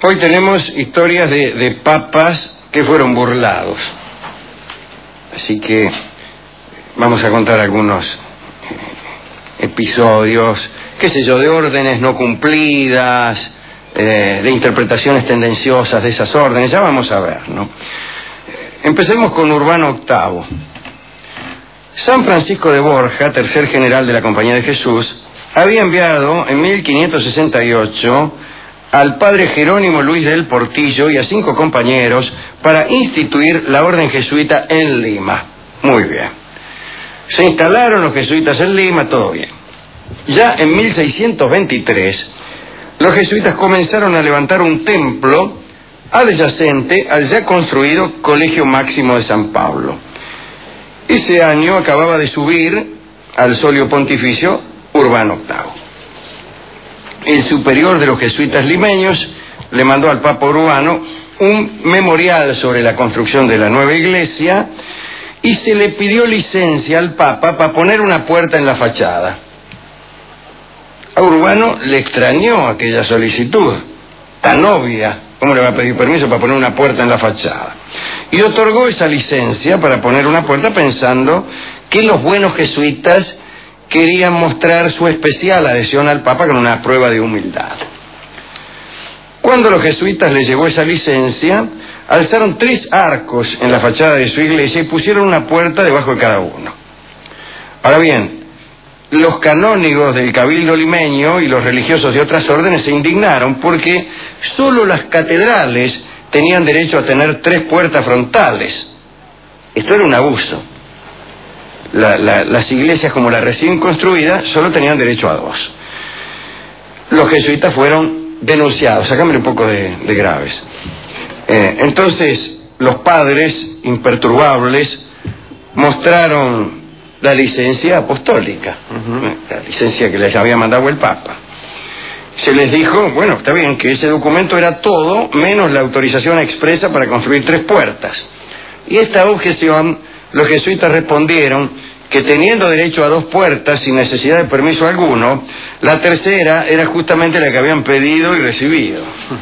Hoy tenemos historias de papas que fueron burlados. Así que vamos a contar algunos episodios, qué sé yo, de órdenes no cumplidas, de interpretaciones tendenciosas de esas órdenes. Ya vamos a ver, ¿no? Empecemos con Urbano VIII. San Francisco de Borja, tercer general de la Compañía de Jesús, había enviado en 1568 al padre Jerónimo Luis del Portillo y a 5 compañeros para instituir la orden jesuita en Lima. Muy bien. Se instalaron los jesuitas en Lima, todo bien. Ya en 1623, los jesuitas comenzaron a levantar un templo adyacente al ya construido Colegio Máximo de San Pablo. Ese año acababa de subir al solio pontificio Urbano VIII. El superior de los jesuitas limeños le mandó al Papa Urbano un memorial sobre la construcción de la nueva iglesia y se le pidió licencia al Papa para poner una puerta en la fachada. A Urbano le extrañó aquella solicitud tan obvia. ¿Cómo le va a pedir permiso para poner una puerta en la fachada? Y otorgó esa licencia para poner una puerta pensando que los buenos jesuitas querían mostrar su especial adhesión al Papa con una prueba de humildad. Cuando los jesuitas les llegó esa licencia, alzaron 3 arcos en la fachada de su iglesia y pusieron una puerta debajo de cada uno. Ahora bien, los canónigos del cabildo limeño y los religiosos de otras órdenes se indignaron porque solo las catedrales tenían derecho a tener 3 puertas frontales. Esto era un abuso. Las iglesias como la recién construida solo tenían derecho a 2. Los jesuitas fueron denunciados. Sácame un poco de graves. Entonces los padres imperturbables mostraron la licencia apostólica, la licencia que les había mandado el Papa. Se les dijo, bueno, está bien, que ese documento era todo menos la autorización expresa para construir 3 puertas. Y esta objeción, los jesuitas respondieron que teniendo derecho a 2 puertas sin necesidad de permiso alguno, la tercera era justamente la que habían pedido y recibido.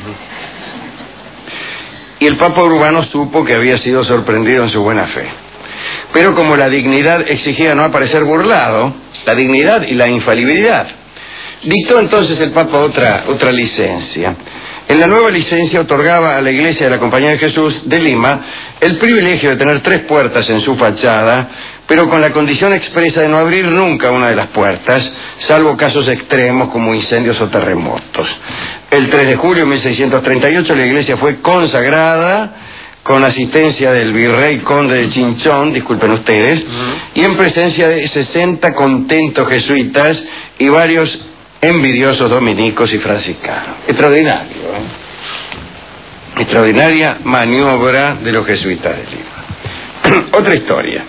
Y el Papa Urbano supo que había sido sorprendido en su buena fe. Pero como la dignidad exigía no aparecer burlado, la dignidad y la infalibilidad, dictó entonces el Papa otra licencia. En la nueva licencia otorgaba a la Iglesia de la Compañía de Jesús de Lima el privilegio de tener 3 puertas en su fachada, pero con la condición expresa de no abrir nunca una de las puertas, salvo casos extremos como incendios o terremotos. El 3 de julio de 1638 la iglesia fue consagrada con asistencia del virrey conde de Chinchón, disculpen ustedes, y en presencia de 60 contentos jesuitas y varios envidiosos dominicos y franciscanos. Extraordinario, ¿eh? Extraordinaria maniobra de los jesuitas de Lima. Otra historia.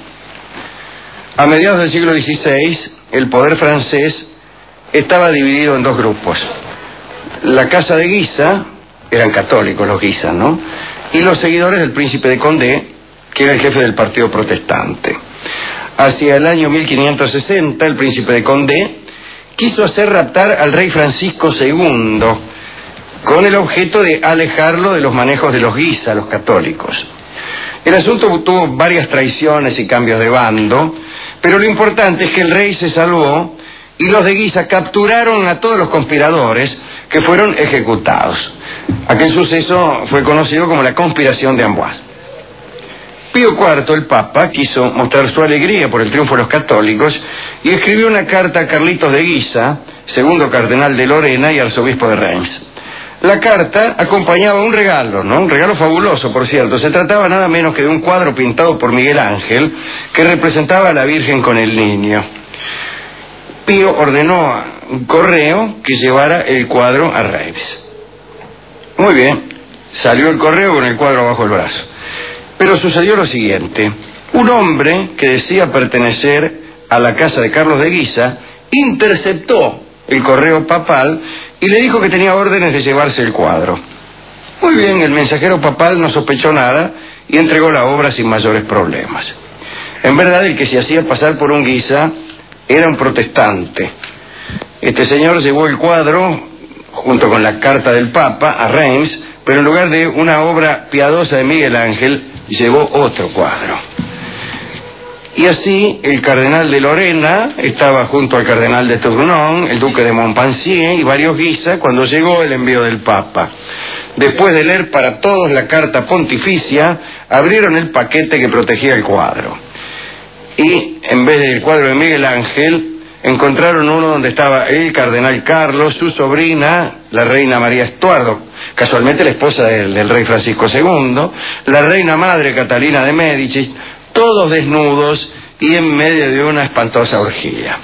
A mediados del siglo XVI, el poder francés estaba dividido en 2 grupos. La Casa de Guisa, eran católicos los Guisa, ¿no? Y los seguidores del príncipe de Condé, que era el jefe del partido protestante. Hacia el año 1560, el príncipe de Condé quiso hacer raptar al rey Francisco II, con el objeto de alejarlo de los manejos de los Guisa, los católicos. El asunto tuvo varias traiciones y cambios de bando, pero lo importante es que el rey se salvó y los de Guisa capturaron a todos los conspiradores que fueron ejecutados. Aquel suceso fue conocido como la conspiración de Amboise. Pío IV, el Papa, quiso mostrar su alegría por el triunfo de los católicos y escribió una carta a Carlitos de Guisa, segundo cardenal de Lorena y arzobispo de Reims. La carta acompañaba un regalo, ¿no? Un regalo fabuloso, por cierto. Se trataba nada menos que de un cuadro pintado por Miguel Ángel que representaba a la Virgen con el niño. Pío ordenó a un correo que llevara el cuadro a Reims. Muy bien, salió el correo con el cuadro bajo el brazo. Pero sucedió lo siguiente. Un hombre que decía pertenecer a la casa de Carlos de Guisa interceptó el correo papal y le dijo que tenía órdenes de llevarse el cuadro. Muy bien, el mensajero papal no sospechó nada y entregó la obra sin mayores problemas. En verdad, el que se hacía pasar por un Guisa era un protestante. Este señor llevó el cuadro, junto con la carta del Papa, a Reims, pero en lugar de una obra piadosa de Miguel Ángel, llevó otro cuadro. Y así el cardenal de Lorena estaba junto al cardenal de Tournon, el duque de Montpensier y varios Guisa cuando llegó el envío del Papa. Después de leer para todos la carta pontificia, abrieron el paquete que protegía el cuadro. Y en vez del cuadro de Miguel Ángel, encontraron uno donde estaba el cardenal Carlos, su sobrina, la reina María Estuardo, casualmente la esposa del rey Francisco II, la reina madre Catalina de Médicis, todos desnudos y en medio de una espantosa orgía.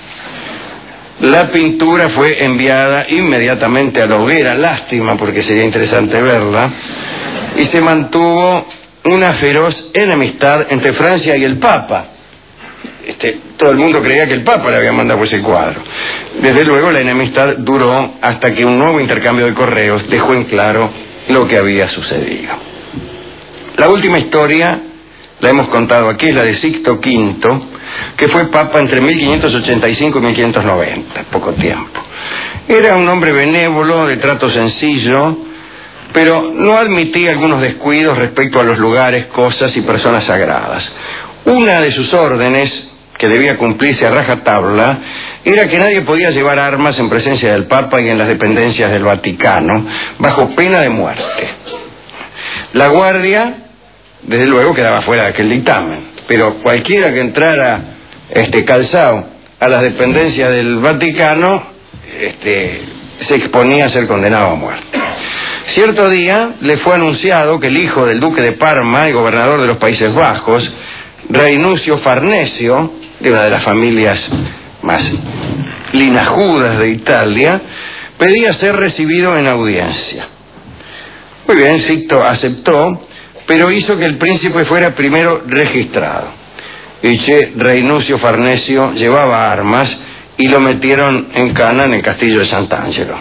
La pintura fue enviada inmediatamente a la hoguera, lástima porque sería interesante verla, y se mantuvo una feroz enemistad entre Francia y el Papa. Todo el mundo creía que el Papa le había mandado ese cuadro. Desde luego la enemistad duró hasta que un nuevo intercambio de correos dejó en claro lo que había sucedido. La última historia la hemos contado aquí, la de Sixto V, que fue Papa entre 1585 y 1590, poco tiempo. Era un hombre benévolo, de trato sencillo, pero no admitía algunos descuidos respecto a los lugares, cosas y personas sagradas. Una de sus órdenes, que debía cumplirse a rajatabla, era que nadie podía llevar armas en presencia del Papa y en las dependencias del Vaticano, bajo pena de muerte. La guardia, desde luego, quedaba fuera de aquel dictamen, pero cualquiera que entrara calzado a las dependencias del Vaticano se exponía a ser condenado a muerte. Cierto día le fue anunciado que el hijo del duque de Parma y gobernador de los Países Bajos, Reinuncio Farnesio, de una de las familias más linajudas de Italia, pedía ser recibido en audiencia. Muy bien, Sixto aceptó, pero hizo que el príncipe fuera primero registrado. Y Reinuncio Farnesio llevaba armas y lo metieron en cana en el castillo de Sant'Angelo.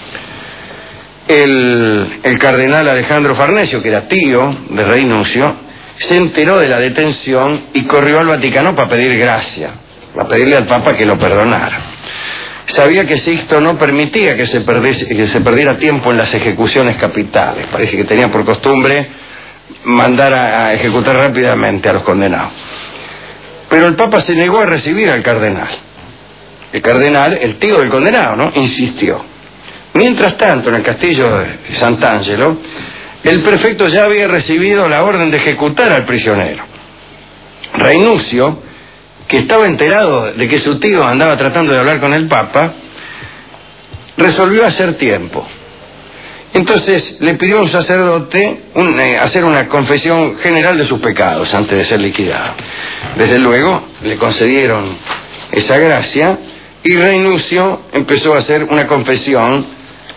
El cardenal Alejandro Farnesio, que era tío de Reinuncio, se enteró de la detención y corrió al Vaticano para pedir gracia, para pedirle al Papa que lo perdonara. Sabía que Sixto no permitía que se perdiera tiempo en las ejecuciones capitales. Parece que tenía por costumbre mandar a ejecutar rápidamente a los condenados. Pero el Papa se negó a recibir al cardenal. El cardenal, el tío del condenado, ¿no?, insistió. Mientras tanto, en el castillo de Sant'Angelo, el prefecto ya había recibido la orden de ejecutar al prisionero. Reinuncio, que estaba enterado de que su tío andaba tratando de hablar con el Papa, resolvió hacer tiempo. Entonces le pidió a un sacerdote hacer una confesión general de sus pecados antes de ser liquidado. Desde luego le concedieron esa gracia y Reinuncio empezó a hacer una confesión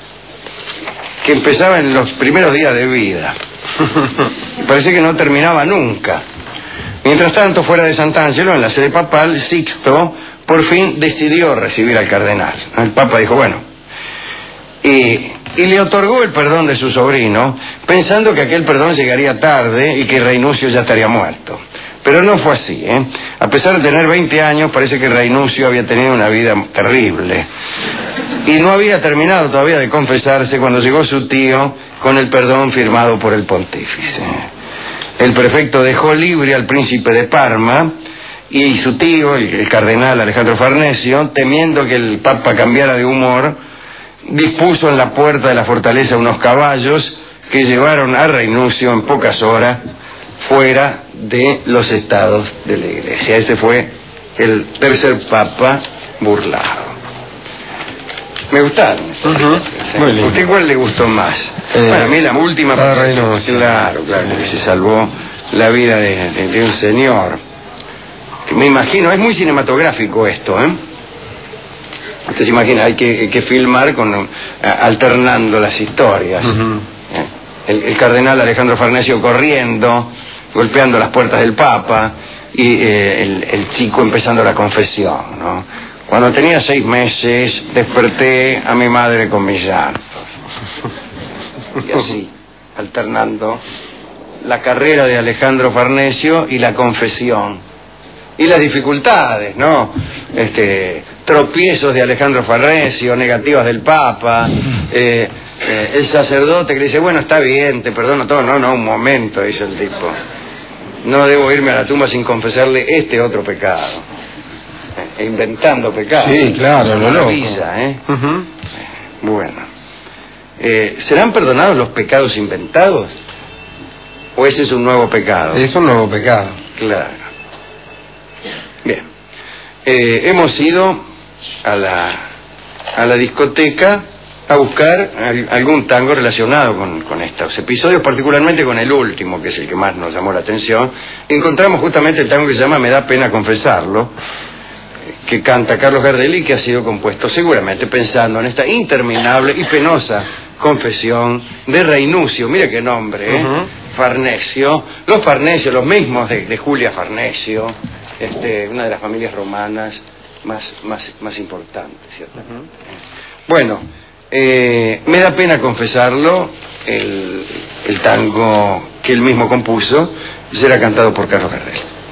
que empezaba en los primeros días de vida. Parece que no terminaba nunca. Mientras tanto, fuera de Sant'Angelo, en la sede papal, Sixto por fin decidió recibir al cardenal. El Papa dijo, bueno, y le otorgó el perdón de su sobrino, pensando que aquel perdón llegaría tarde y que Reinuncio ya estaría muerto. Pero no fue así, ¿eh? A pesar de tener 20 años, parece que Reinuncio había tenido una vida terrible. Y no había terminado todavía de confesarse cuando llegó su tío con el perdón firmado por el pontífice. El prefecto dejó libre al príncipe de Parma y su tío, el cardenal Alejandro Farnesio, temiendo que el Papa cambiara de humor, dispuso en la puerta de la fortaleza unos caballos que llevaron a Reinuncio en pocas horas fuera de los estados de la Iglesia. Ese fue el tercer Papa burlado. Me gustaron. Muy lindo. ¿Usted cuál le gustó más? Bueno, a mí la última. Claro, porque se salvó la vida de un señor. Me imagino, es muy cinematográfico esto, ¿eh? Usted se imagina, hay que filmar alternando las historias. El cardenal Alejandro Farnesio corriendo, golpeando las puertas del Papa, y el chico empezando la confesión, ¿no? Cuando tenía 6 meses, desperté a mi madre con mis llantos. Y así, alternando la carrera de Alejandro Farnesio y la confesión. Y las dificultades, ¿no? Tropiezos de Alejandro Farnesio, negativas del Papa, El sacerdote que le dice, bueno, está bien, te perdono todo. No, un momento, dice el tipo. No debo irme a la tumba sin confesarle este otro pecado. Inventando pecados. Sí, claro, lo loco. Bueno. ¿Serán perdonados los pecados inventados? ¿O ese es un nuevo pecado? Es un nuevo pecado. Claro. Bien. Hemos ido a la discoteca a buscar algún tango relacionado con estos episodios, particularmente con el último, que es el que más nos llamó la atención. Encontramos justamente el tango que se llama Me da pena confesarlo, que canta Carlos Gardel, que ha sido compuesto seguramente pensando en esta interminable y penosa confesión de Reinucio. Mire qué nombre, Farnesio. Los Farnesio, los mismos de Julia Farnesio, una de las familias romanas más importantes, ¿cierto? Bueno, me da pena confesarlo, el tango que él mismo compuso será cantado por Carlos Gardel.